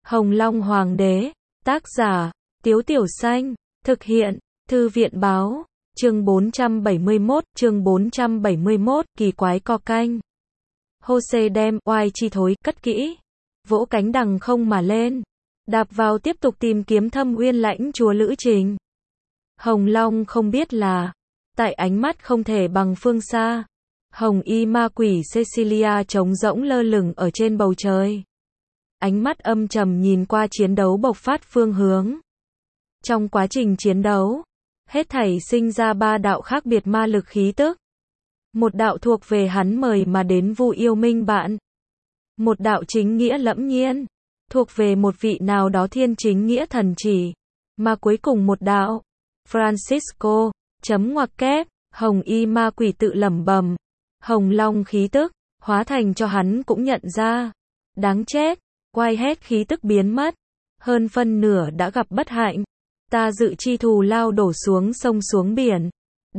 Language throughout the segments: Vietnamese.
Hồng Long Hoàng đế, tác giả, Tiếu Tiểu Xanh, thực hiện, Thư viện báo, chương 471, kỳ quái co canh. Hô-xê đem, oai chi thối, cất kỹ, vỗ cánh đằng không mà lên, đạp vào tiếp tục tìm kiếm Thâm Uyên lãnh chúa Lữ Trình. Hồng Long không biết là, tại ánh mắt không thể bằng phương xa, hồng y ma quỷ Cecilia trống rỗng lơ lửng ở trên bầu trời. Ánh mắt âm trầm nhìn qua chiến đấu bộc phát phương hướng. Trong quá trình chiến đấu, hết thảy sinh ra ba đạo khác biệt ma lực khí tức. Một đạo thuộc về hắn mời mà đến Vu Yêu Minh bạn. Một đạo chính nghĩa lẫm nhiên, thuộc về một vị nào đó thiên chính nghĩa thần chỉ. Mà cuối cùng một đạo, Francisco, chấm ngoặc kép, hồng y ma quỷ tự lẩm bẩm. Hồng Long khí tức, hóa thành cho hắn cũng nhận ra. Đáng chết, quay hết khí tức biến mất. Hơn phân nửa đã gặp bất hạnh. Ta dự chi thù lao đổ xuống sông xuống biển.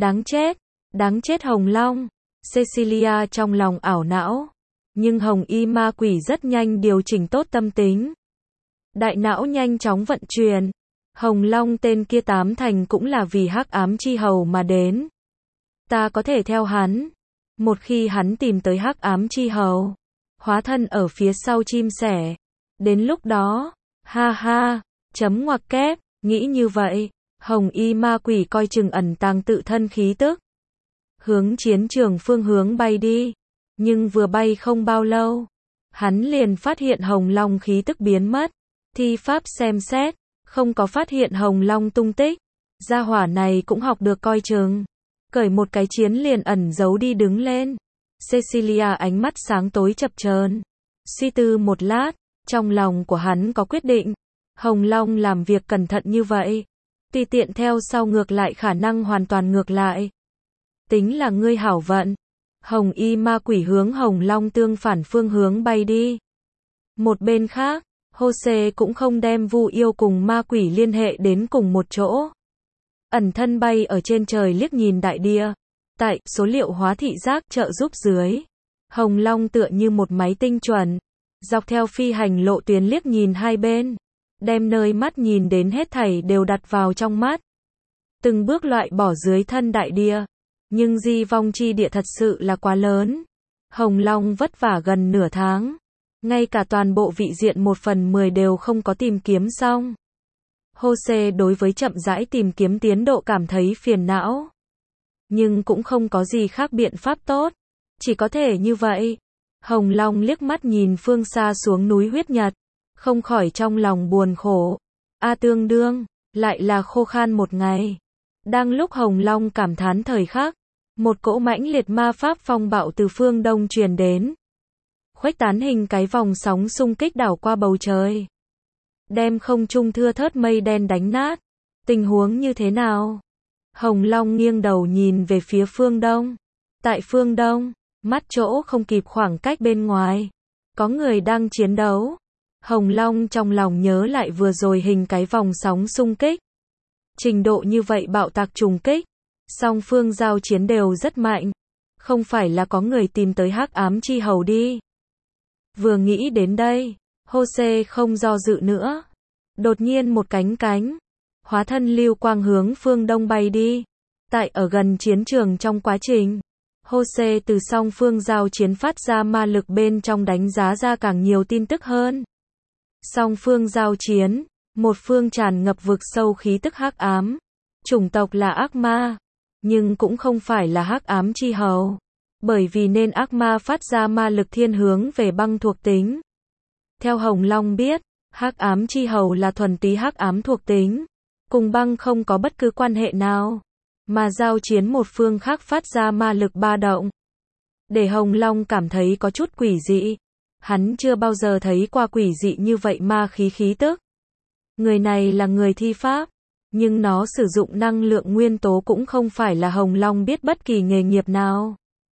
Đáng chết Hồng Long. Cecilia trong lòng ảo não. Nhưng hồng y ma quỷ rất nhanh điều chỉnh tốt tâm tính. Đại não nhanh chóng vận chuyển. Hồng Long tên kia tám thành cũng là vì hắc ám chi hầu mà đến. Ta có thể theo hắn. Một khi hắn tìm tới hắc ám chi hầu, hóa thân ở phía sau chim sẻ. Đến lúc đó, ha ha, chấm ngoặc kép, nghĩ như vậy, hồng y ma quỷ coi chừng ẩn tàng tự thân khí tức. Hướng chiến trường phương hướng bay đi. Nhưng vừa bay không bao lâu, hắn liền phát hiện Hồng Long khí tức biến mất. Thi pháp xem xét, không có phát hiện Hồng Long tung tích. Gia hỏa này cũng học được coi chừng. Cởi một cái chiến liền ẩn giấu đi đứng lên. Cecilia ánh mắt sáng tối chập chờn, suy tư một lát, trong lòng của hắn có quyết định. Hồng Long làm việc cẩn thận như vậy, tùy tiện theo sau ngược lại khả năng hoàn toàn ngược lại. Tính là ngươi hảo vận. Hồng y ma quỷ hướng Hồng Long tương phản phương hướng bay đi. Một bên khác, Hô-xê cũng không đem Vu Yêu cùng ma quỷ liên hệ đến cùng một chỗ. Ẩn thân bay ở trên trời liếc nhìn đại địa. Tại số liệu hóa thị giác trợ giúp dưới, Hồng Long tựa như một máy tinh chuẩn, dọc theo phi hành lộ tuyến liếc nhìn hai bên, đem nơi mắt nhìn đến hết thảy đều đặt vào trong mắt. Từng bước loại bỏ dưới thân đại địa. Nhưng di vong chi địa thật sự là quá lớn. Hồng Long vất vả gần nửa tháng. Ngay cả toàn bộ vị diện 1/10 đều không có tìm kiếm xong. Hô-xê đối với chậm rãi tìm kiếm tiến độ cảm thấy phiền não. Nhưng cũng không có gì khác biện pháp tốt. Chỉ có thể như vậy. Hồng Long liếc mắt nhìn phương xa xuống núi huyết nhật. Không khỏi trong lòng buồn khổ. Tương đương, lại là khô khan một ngày. Đang lúc Hồng Long cảm thán thời khắc, một cỗ mãnh liệt ma pháp phong bạo từ phương đông truyền đến. Khuếch tán hình cái vòng sóng xung kích đảo qua bầu trời. Đem không trung thưa thớt mây đen đánh nát. Tình huống như thế nào? Hồng Long nghiêng đầu nhìn về phía phương đông. Tại phương đông, mắt chỗ không kịp khoảng cách bên ngoài. Có người đang chiến đấu. Hồng Long trong lòng nhớ lại vừa rồi hình cái vòng sóng xung kích. Trình độ như vậy bạo tạc trùng kích. Song phương giao chiến đều rất mạnh. Không phải là có người tìm tới hắc ám chi hầu đi. Vừa nghĩ đến đây, Hô-xê không do dự nữa. Đột nhiên một cánh, hóa thân lưu quang hướng phương đông bay đi. Tại ở gần chiến trường trong quá trình, Hô-xê từ song phương giao chiến phát ra ma lực bên trong đánh giá ra càng nhiều tin tức hơn. Song phương giao chiến, một phương tràn ngập vực sâu khí tức hắc ám. Chủng tộc là ác ma, nhưng cũng không phải là hắc ám chi hầu. Bởi vì nên ác ma phát ra ma lực thiên hướng về băng thuộc tính. Theo Hồng Long biết, hắc ám chi hầu là thuần túy hắc ám thuộc tính, cùng băng không có bất cứ quan hệ nào, mà giao chiến một phương khác phát ra ma lực ba động. Để Hồng Long cảm thấy có chút quỷ dị. Hắn chưa bao giờ thấy qua quỷ dị như vậy ma khí tức. Người này là người thi pháp, nhưng nó sử dụng năng lượng nguyên tố cũng không phải là Hồng Long biết bất kỳ nghề nghiệp nào.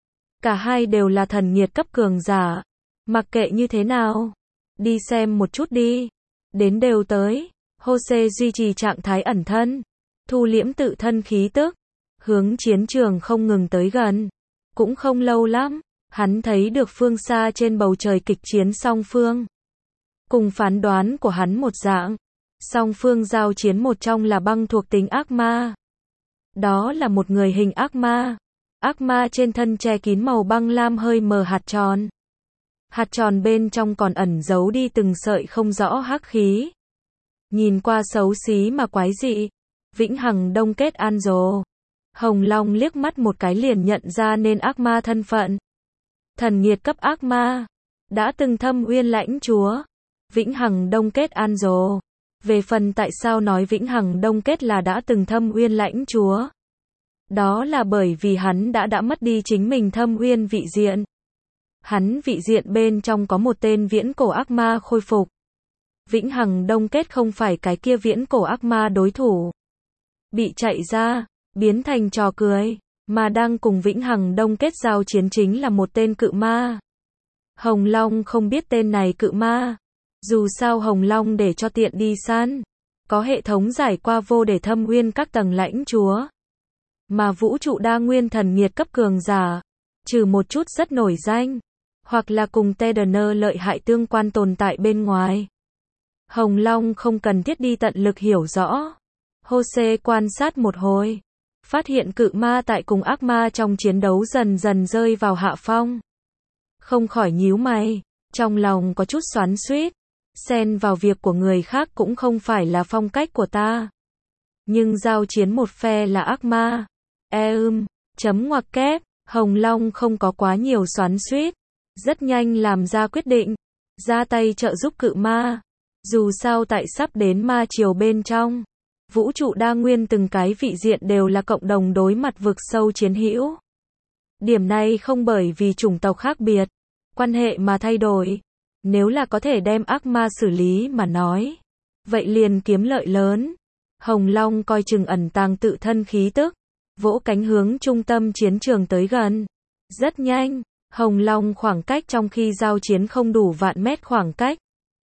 Cả hai đều là thần nhiệt cấp cường giả. Mặc kệ như thế nào, đi xem một chút đi. Đến đều tới, Hô-xê duy trì trạng thái ẩn thân, thu liễm tự thân khí tức, hướng chiến trường không ngừng tới gần. Cũng không lâu lắm, hắn thấy được phương xa trên bầu trời kịch chiến song phương. Cùng phán đoán của hắn một dạng. Song phương giao chiến một trong là băng thuộc tính ác ma. Đó là một người hình ác ma. Ác ma trên thân che kín màu băng lam hơi mờ hạt tròn. Hạt tròn bên trong còn ẩn giấu đi từng sợi không rõ hắc khí. Nhìn qua xấu xí mà quái dị. Vĩnh hằng đông kết an rồ. Hồng Long liếc mắt một cái liền nhận ra nên ác ma thân phận. Thần nghiệt cấp ác ma. Đã từng thâm uyên lãnh chúa. Vĩnh hằng đông kết an rồ. Về phần tại sao nói Vĩnh hằng đông kết là đã từng thâm uyên lãnh chúa. Đó là bởi vì hắn đã mất đi chính mình thâm uyên vị diện. Hắn vị diện bên trong có một tên viễn cổ ác ma khôi phục. Vĩnh hằng đông kết không phải cái kia viễn cổ ác ma đối thủ. Bị chạy ra, biến thành trò cười, mà đang cùng Vĩnh hằng đông kết giao chiến chính là một tên cự ma. Hồng Long không biết tên này cự ma. Dù sao Hồng Long để cho tiện đi săn. Có hệ thống giải qua vô để thâm uyên các tầng lãnh chúa. Mà vũ trụ đa nguyên thần nghiệt cấp cường giả. Trừ một chút rất nổi danh. Hoặc là cùng Tedner lợi hại tương quan tồn tại bên ngoài. Hồng Long không cần thiết đi tận lực hiểu rõ. Jose quan sát một hồi. Phát hiện cự ma tại cùng ác ma trong chiến đấu dần dần rơi vào hạ phong. Không khỏi nhíu mày. Trong lòng có chút xoắn xuýt. Xen vào việc của người khác cũng không phải là phong cách của ta. Nhưng giao chiến một phe là ác ma. Chấm ngoặc kép. Hồng Long không có quá nhiều xoắn xuýt. Rất nhanh làm ra quyết định. Ra tay trợ giúp cự ma. Dù sao tại sắp đến ma triều bên trong. Vũ trụ đa nguyên từng cái vị diện đều là cộng đồng đối mặt vực sâu chiến hữu. Điểm này không bởi vì chủng tộc khác biệt. Quan hệ mà thay đổi. Nếu là có thể đem ác ma xử lý mà nói. Vậy liền kiếm lợi lớn. Hồng Long coi chừng ẩn tàng tự thân khí tức. Vỗ cánh hướng trung tâm chiến trường tới gần. Rất nhanh. Hồng Long khoảng cách trong khi giao chiến không đủ vạn mét khoảng cách.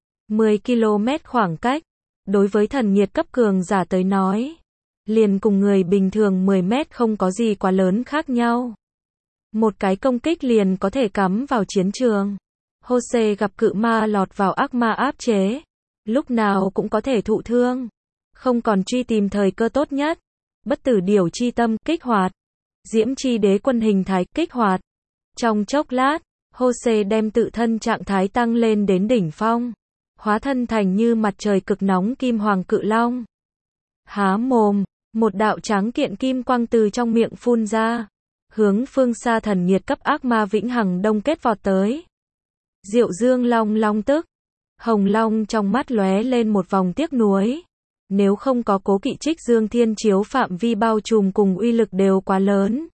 10 km khoảng cách. Đối với thần nghiệt cấp cường giả tới nói. Liền cùng người bình thường 10 mét không có gì quá lớn khác nhau. Một cái công kích liền có thể cắm vào chiến trường. Jose gặp cự ma lọt vào ác ma áp chế. Lúc nào cũng có thể thụ thương. Không còn truy tìm thời cơ tốt nhất. Bất tử điểu chi tâm kích hoạt. Diễm chi đế quân hình thái kích hoạt. Trong chốc lát, Jose đem tự thân trạng thái tăng lên đến đỉnh phong. Hóa thân thành như mặt trời cực nóng kim hoàng cự long. Há mồm, một đạo tráng kiện kim quang từ trong miệng phun ra. Hướng phương xa thần nghiệt cấp ác ma Vĩnh hằng đông kết vọt tới. Diệu Dương Long long tức. Hồng Long trong mắt lóe lên một vòng tiếc nuối. Nếu không có cố kỵ Trích Dương Thiên Chiếu phạm vi bao trùm cùng uy lực đều quá lớn.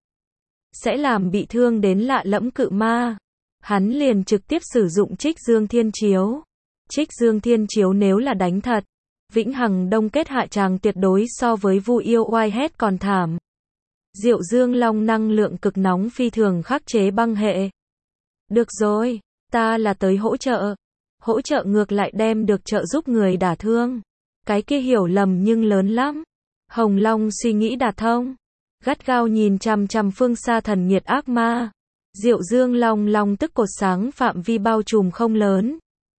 Sẽ làm bị thương đến lạ lẫm cự ma. Hắn liền trực tiếp sử dụng Trích Dương Thiên Chiếu. Trích Dương Thiên Chiếu nếu là đánh thật. Vĩnh hằng đông kết hạ tràng tuyệt đối so với Vu Yêu Whitehead còn thảm. Diệu Dương Long năng lượng cực nóng phi thường khắc chế băng hệ. Được rồi, ta là tới hỗ trợ. Hỗ trợ ngược lại đem được trợ giúp người đả thương. Cái kia hiểu lầm nhưng lớn lắm. Hồng Long suy nghĩ đả thông. Gắt gao nhìn chằm chằm phương xa thần nghiệt ác ma. Diệu Dương Long long tức cột sáng phạm vi bao trùm không lớn.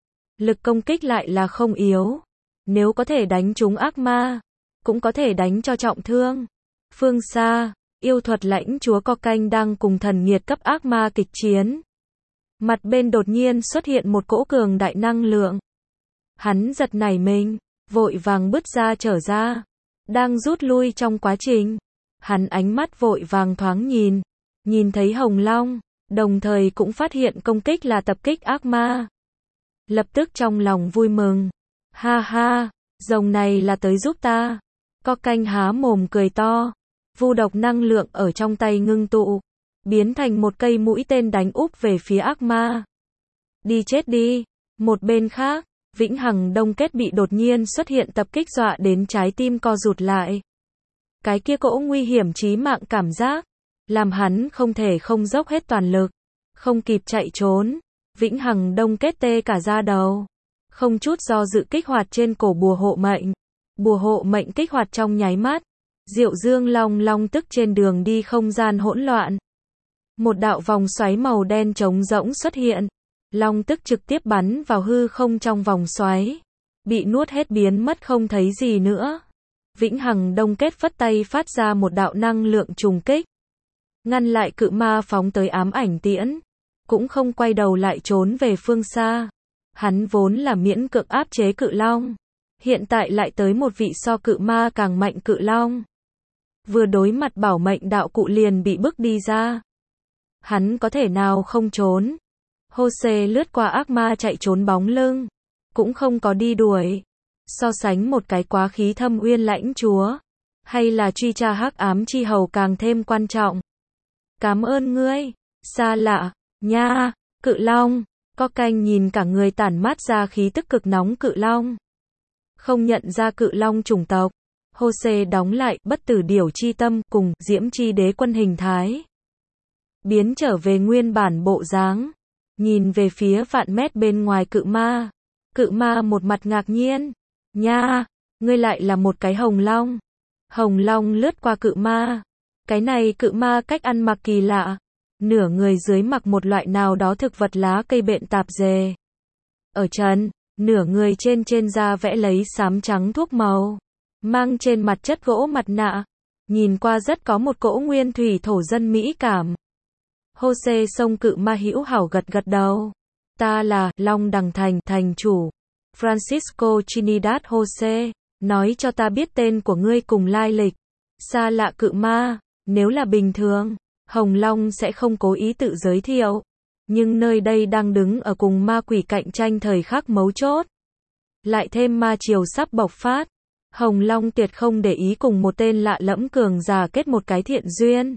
Lực công kích lại là không yếu. Nếu có thể đánh trúng ác ma, cũng có thể đánh cho trọng thương. Phương xa, yêu thuật lãnh chúa Cocaine đang cùng thần nghiệt cấp ác ma kịch chiến. Mặt bên đột nhiên xuất hiện một cỗ cường đại năng lượng. Hắn giật nảy mình, vội vàng bứt ra trở ra. Đang rút lui trong quá trình. Hắn ánh mắt vội vàng thoáng nhìn thấy Hồng Long, đồng thời cũng phát hiện công kích là tập kích ác ma. Lập tức trong lòng vui mừng. Ha ha, rồng này là tới giúp ta. Cocaine há mồm cười to. Vu độc năng lượng ở trong tay ngưng tụ. Biến thành một cây mũi tên đánh úp về phía ác ma. Đi chết đi. Một bên khác, Vĩnh hằng đông kết bị đột nhiên xuất hiện tập kích dọa đến trái tim co rụt lại. Cái kia cỗ nguy hiểm chí mạng cảm giác. Làm hắn không thể không dốc hết toàn lực. Không kịp chạy trốn. Vĩnh hằng đông kết tê cả da đầu. Không chút do dự kích hoạt trên cổ bùa hộ mệnh. Bùa hộ mệnh kích hoạt trong nháy mắt. Diệu Dương Long long tức trên đường đi không gian hỗn loạn. Một đạo vòng xoáy màu đen trống rỗng xuất hiện. Long tức trực tiếp bắn vào hư không trong vòng xoáy. Bị nuốt hết biến mất không thấy gì nữa. Vĩnh Hằng Đông Kết phất tay phát ra một đạo năng lượng trùng kích. Ngăn lại cự ma phóng tới ám ảnh tiễn. Cũng không quay đầu lại trốn về phương xa. Hắn vốn là miễn cưỡng áp chế cự long. Hiện tại lại tới một vị so cự ma càng mạnh cự long. Vừa đối mặt bảo mệnh đạo cụ liền bị bức đi ra. Hắn có thể nào không trốn. Hosea lướt qua ác ma chạy trốn bóng lưng. Cũng không có đi đuổi. So sánh một cái quá khí thâm uyên lãnh chúa. Hay là truy tra hắc ám chi hầu càng thêm quan trọng. Cảm ơn ngươi. Xa lạ. Nha. Cự long. Có canh nhìn cả người tản mát ra khí tức cực nóng cự long. Không nhận ra cự long chủng tộc. Hosea đóng lại bất tử điểu chi tâm cùng diễm chi đế quân hình thái. Biến trở về nguyên bản bộ dáng. Nhìn về phía vạn mét bên ngoài cự ma. Cự ma một mặt ngạc nhiên. Nha, ngươi lại là một cái hồng long. Hồng long lướt qua cự ma. Cái này cự ma cách ăn mặc kỳ lạ. Nửa người dưới mặc một loại nào đó thực vật lá cây bện tạp dề. Ở chân, nửa người trên da vẽ lấy xám trắng thuốc màu. Mang trên mặt chất gỗ mặt nạ. Nhìn qua rất có một cỗ nguyên thủy thổ dân mỹ cảm. Hosea xông cự ma hữu hảo gật gật đầu. Ta là Long Đằng Thành thành chủ. Francisco Trinidad Jose, nói cho ta biết tên của ngươi cùng lai lịch. Xa lạ cự ma, nếu là bình thường, Hồng Long sẽ không cố ý tự giới thiệu. Nhưng nơi đây đang đứng ở cùng ma quỷ cạnh tranh thời khắc mấu chốt. Lại thêm ma triều sắp bộc phát. Hồng Long tuyệt không để ý cùng một tên lạ lẫm cường giả kết một cái thiện duyên.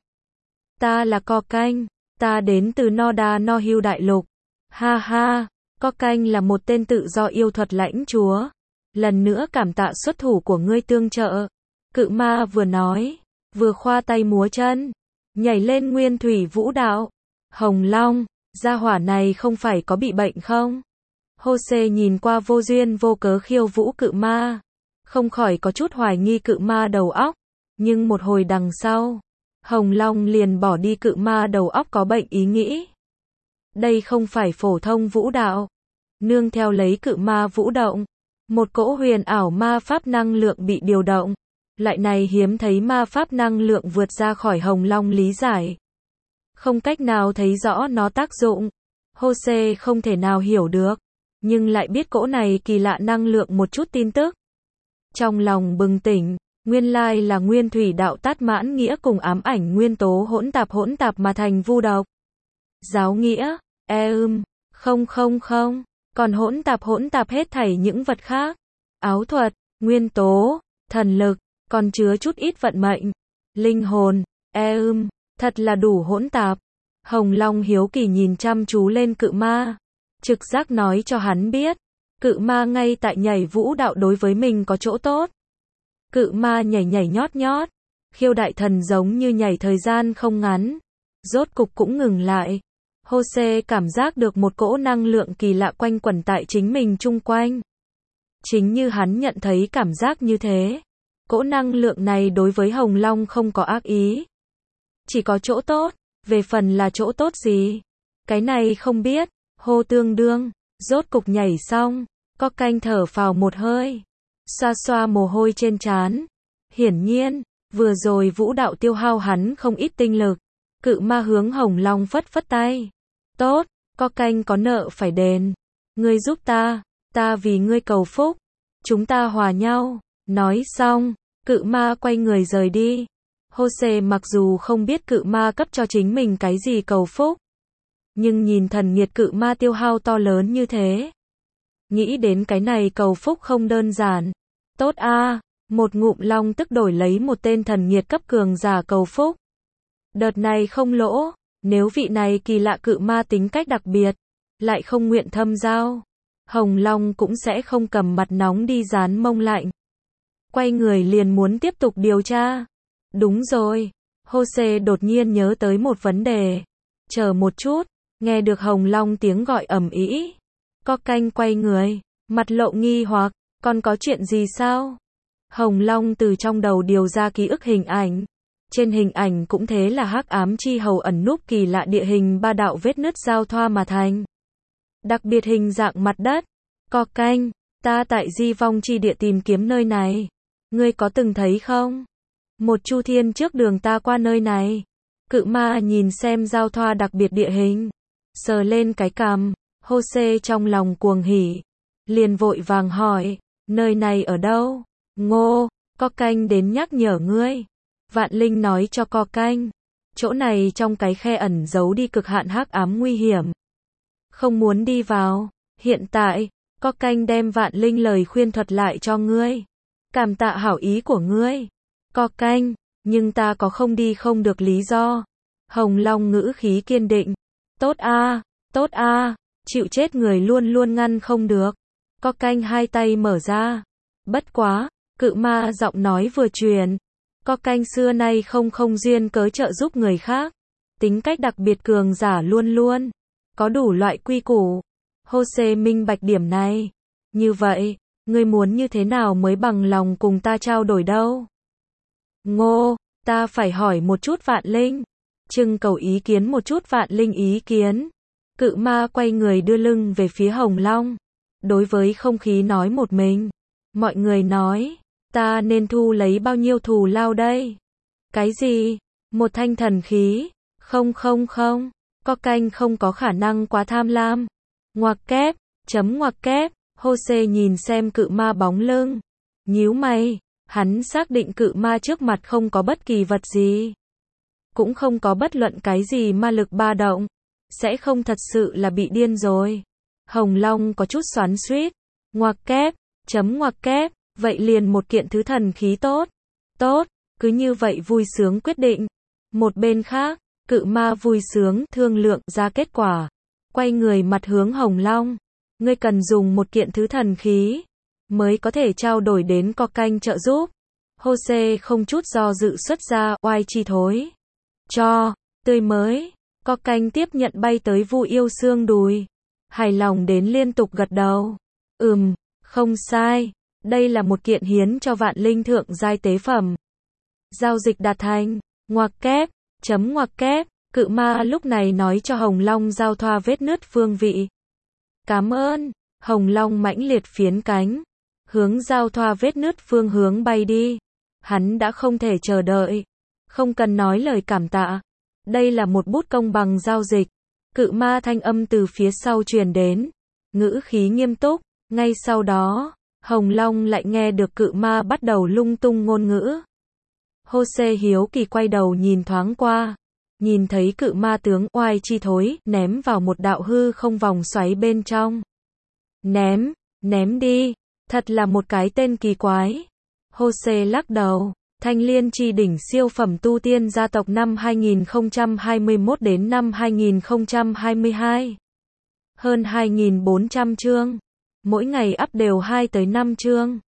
Ta là Co Canh, ta đến từ Noda No Hill đại lục. Ha ha. Co Canh là một tên tự do yêu thuật lãnh chúa. Lần nữa cảm tạ xuất thủ của ngươi tương trợ. Cự ma vừa nói, vừa khoa tay múa chân, nhảy lên nguyên thủy vũ đạo. Hồng Long, gia hỏa này không phải có bị bệnh không? Hosea nhìn qua vô duyên vô cớ khiêu vũ cự ma. Không khỏi có chút hoài nghi cự ma đầu óc. Nhưng một hồi đằng sau, Hồng Long liền bỏ đi cự ma đầu óc có bệnh ý nghĩ. Đây không phải phổ thông vũ đạo. Nương theo lấy cự ma vũ động. Một cỗ huyền ảo ma pháp năng lượng bị điều động. Loại này hiếm thấy ma pháp năng lượng vượt ra khỏi Hồng Long lý giải. Không cách nào thấy rõ nó tác dụng. Hosea không thể nào hiểu được. Nhưng lại biết cỗ này kỳ lạ năng lượng một chút tin tức. Trong lòng bừng tỉnh. Nguyên lai là nguyên thủy đạo tát mãn nghĩa cùng ám ảnh nguyên tố hỗn tạp mà thành vu độc. Giáo nghĩa. Không. Còn hỗn tạp hết thảy những vật khác. Áo thuật, nguyên tố, thần lực, còn chứa chút ít vận mệnh, linh hồn, thật là đủ hỗn tạp. Hồng Long hiếu kỳ nhìn chăm chú lên cự ma. Trực giác nói cho hắn biết, cự ma ngay tại nhảy vũ đạo đối với mình có chỗ tốt. Cự ma nhảy nhót, khiêu đại thần giống như nhảy thời gian không ngắn. Rốt cục cũng ngừng lại. Hosea cảm giác được một cỗ năng lượng kỳ lạ quanh quẩn tại chính mình chung quanh. Chính như hắn nhận thấy cảm giác như thế. Cỗ năng lượng này đối với Hồng Long không có ác ý. Chỉ có chỗ tốt. Về phần là chỗ tốt gì? Cái này không biết. Hô tương đương. Rốt cục nhảy xong. Co Canh thở phào một hơi. Xoa xoa mồ hôi trên trán. Hiển nhiên, vừa rồi vũ đạo tiêu hao hắn không ít tinh lực. Cự ma hướng Hồng Long phất phất tay. Tốt, Co Canh có nợ phải đền. Ngươi giúp ta vì ngươi cầu phúc. Chúng ta hòa nhau. Nói xong, cự ma quay người rời đi. Hosea mặc dù không biết cự ma cấp cho chính mình cái gì cầu phúc. Nhưng nhìn thần nhiệt cự ma tiêu hao to lớn như thế. Nghĩ đến cái này cầu phúc không đơn giản. Tốt a, một ngụm long tức đổi lấy một tên thần nhiệt cấp cường giả cầu phúc. Đợt này không lỗ. Nếu vị này kỳ lạ cự ma tính cách đặc biệt, lại không nguyện thâm giao, Hồng Long cũng sẽ không cầm mặt nóng đi dán mông lạnh. Quay người liền muốn tiếp tục điều tra. Đúng rồi, Hosea đột nhiên nhớ tới một vấn đề. Chờ một chút, nghe được Hồng Long tiếng gọi ầm ĩ. Co Canh quay người, mặt lộ nghi hoặc, còn có chuyện gì sao? Hồng Long từ trong đầu điều ra ký ức hình ảnh. Trên hình ảnh cũng thế là hắc ám chi hầu ẩn núp kỳ lạ địa hình ba đạo vết nứt giao thoa mà thành. đặc biệt hình dạng mặt đất. Co canh, ta tại Di Vong Chi Địa tìm kiếm nơi này. Ngươi có từng thấy không? Một chu thiên trước đường ta qua nơi này. Cự ma nhìn xem giao thoa đặc biệt địa hình. Sờ lên cái cằm, Hô-xê trong lòng cuồng hỉ. Liền vội vàng hỏi, nơi này ở đâu? Ngô, Co canh đến nhắc nhở ngươi. Vạn Linh nói cho Co canh, chỗ này trong cái khe ẩn giấu đi cực hạn hắc ám nguy hiểm. Không muốn đi vào. Hiện tại, Co canh đem Vạn Linh lời khuyên thuật lại cho ngươi. Cảm tạ hảo ý của ngươi. Co canh, nhưng ta có không đi không được lý do. Hồng Long ngữ khí kiên định. Tốt a, chịu chết người luôn luôn ngăn không được. Co canh hai tay mở ra. Bất quá, cự ma giọng nói vừa truyền. Co canh xưa nay không duyên cớ trợ giúp người khác. Tính cách đặc biệt cường giả luôn luôn. Có đủ loại quy củ. Hô-xê minh bạch điểm này. Như vậy, ngươi muốn như thế nào mới bằng lòng cùng ta trao đổi đâu? Ngô, ta phải hỏi một chút Vạn Linh. Trưng cầu ý kiến một chút Vạn Linh ý kiến. Cự ma quay người đưa lưng về phía Hồng Long. Đối với không khí nói một mình. Mọi người nói, ta nên thu lấy bao nhiêu thù lao đây? Cái gì? Một thanh thần khí? Không. Co canh không có khả năng quá tham lam. Ngoặc kép, ngoặc kép, Hô-xê nhìn xem cự ma bóng lưng. Nhíu mày, hắn xác định cự ma trước mặt không có bất kỳ vật gì. Cũng không có bất luận cái gì ma lực ba động. Sẽ không thật sự là bị điên rồi. Hồng Long có chút xoắn xuýt. Ngoặc kép, ngoặc kép, vậy liền một kiện thứ thần khí tốt. Tốt, cứ như vậy vui sướng quyết định. Một bên khác, cự ma vui sướng thương lượng ra kết quả. Quay người mặt hướng Hồng Long. Ngươi cần dùng một kiện thứ thần khí mới có thể trao đổi đến Co canh trợ giúp. Hô-xê không chút do dự xuất ra oai chi thối. Cho, tươi mới. Co canh tiếp nhận bay tới Vu Yêu xương đùi. Hài lòng đến liên tục gật đầu. Không sai. Đây là một kiện hiến cho Vạn Linh thượng giai tế phẩm. Giao dịch đạt thành. Ngoặc kép, ngoặc kép. Cự ma lúc này nói cho Hồng Long giao thoa vết nứt phương vị. Cảm ơn. Hồng Long mãnh liệt phiến cánh. Hướng giao thoa vết nứt phương hướng bay đi. Hắn đã không thể chờ đợi. Không cần nói lời cảm tạ. Đây là một bút công bằng giao dịch. Cự ma thanh âm từ phía sau truyền đến. Ngữ khí nghiêm túc. Ngay sau đó, Hồng Long lại nghe được cự ma bắt đầu lung tung ngôn ngữ. Hô-xê hiếu kỳ quay đầu nhìn thoáng qua. Nhìn thấy cự ma tướng oai chi thối ném vào một đạo hư không vòng xoáy bên trong. Ném đi. Thật là một cái tên kỳ quái. Hô-xê lắc đầu. Thanh Liên Chi Đỉnh siêu phẩm tu tiên gia tộc năm 2021 đến năm 2022. Hơn 2.400 chương. Mỗi ngày up đều 2 tới 5 chương.